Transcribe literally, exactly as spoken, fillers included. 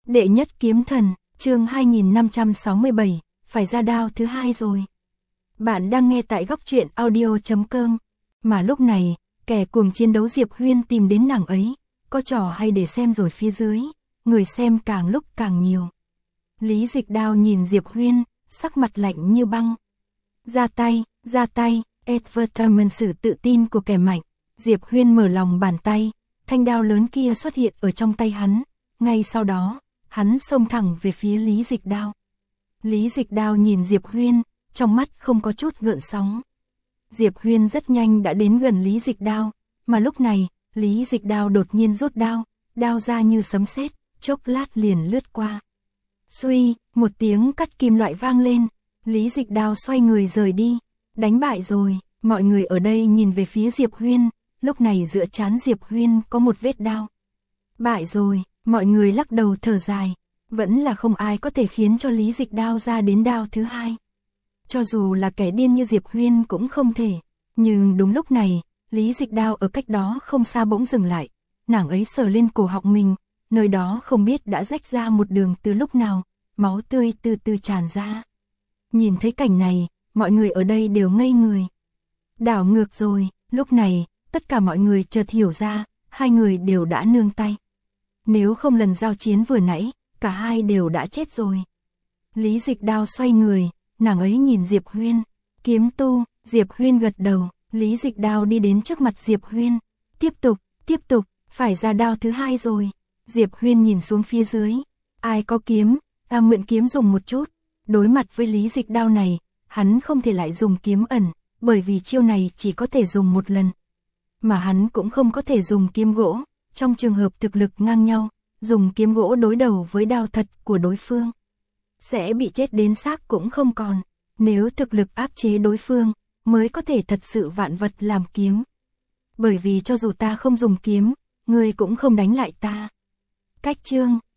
Đệ nhất kiếm thần, chương hai nghìn năm trăm sáu mươi bảy, phải ra đao thứ hai rồi. Bạn đang nghe tại góc truyện audio chấm com. Mà lúc này, kẻ cuồng chiến đấu Diệp Huyên tìm đến nàng ấy, có trò hay để xem rồi phía dưới, người xem càng lúc càng nhiều. Lý Dịch Đao nhìn Diệp Huyên, sắc mặt lạnh như băng. Ra tay, ra tay, advertisement sự tự tin của kẻ mạnh. Diệp Huyên mở lòng bàn tay, thanh đao lớn kia xuất hiện ở trong tay hắn, ngay sau đó, hắn xông thẳng về phía Lý Dịch Đao. Lý Dịch Đao nhìn Diệp Huyên, trong mắt không có chút gợn sóng. Diệp Huyên rất nhanh đã đến gần Lý Dịch Đao, mà lúc này, Lý Dịch Đao đột nhiên rút đao, đao ra như sấm sét, chốc lát liền lướt qua. Suy, một tiếng cắt kim loại vang lên, Lý Dịch Đao xoay người rời đi, đánh bại rồi. Mọi người ở đây nhìn về phía Diệp Huyên, lúc này giữa trán Diệp Huyên có một vết đao. Bại rồi, mọi người lắc đầu thở dài, vẫn là không ai có thể khiến cho Lý Dịch Đao ra đến đao thứ hai. Cho dù là kẻ điên như Diệp Huyên cũng không thể, nhưng đúng lúc này, Lý Dịch Đao ở cách đó không xa bỗng dừng lại, nàng ấy sờ lên cổ họng mình, nơi đó không biết đã rách ra một đường từ lúc nào, máu tươi từ từ tràn ra. Nhìn thấy cảnh này, mọi người ở đây đều ngây người. Đảo ngược rồi, lúc này, tất cả mọi người chợt hiểu ra, hai người đều đã nương tay. Nếu không lần giao chiến vừa nãy, cả hai đều đã chết rồi. Lý Dịch Đao xoay người, nàng ấy nhìn Diệp Huyên, kiếm tu, Diệp Huyên gật đầu, Lý Dịch Đao đi đến trước mặt Diệp Huyên, tiếp tục, tiếp tục, phải ra đao thứ hai rồi. Diệp Huyên nhìn xuống phía dưới, ai có kiếm, ta mượn kiếm dùng một chút. Đối mặt với Lý Dịch Đao này, hắn không thể lại dùng kiếm ẩn, bởi vì chiêu này chỉ có thể dùng một lần. Mà hắn cũng không có thể dùng kiếm gỗ, trong trường hợp thực lực ngang nhau, dùng kiếm gỗ đối đầu với đao thật của đối phương. Sẽ bị chết đến xác cũng không còn, nếu thực lực áp chế đối phương, mới có thể thật sự vạn vật làm kiếm. Bởi vì cho dù ta không dùng kiếm, ngươi cũng không đánh lại ta. Cách chương,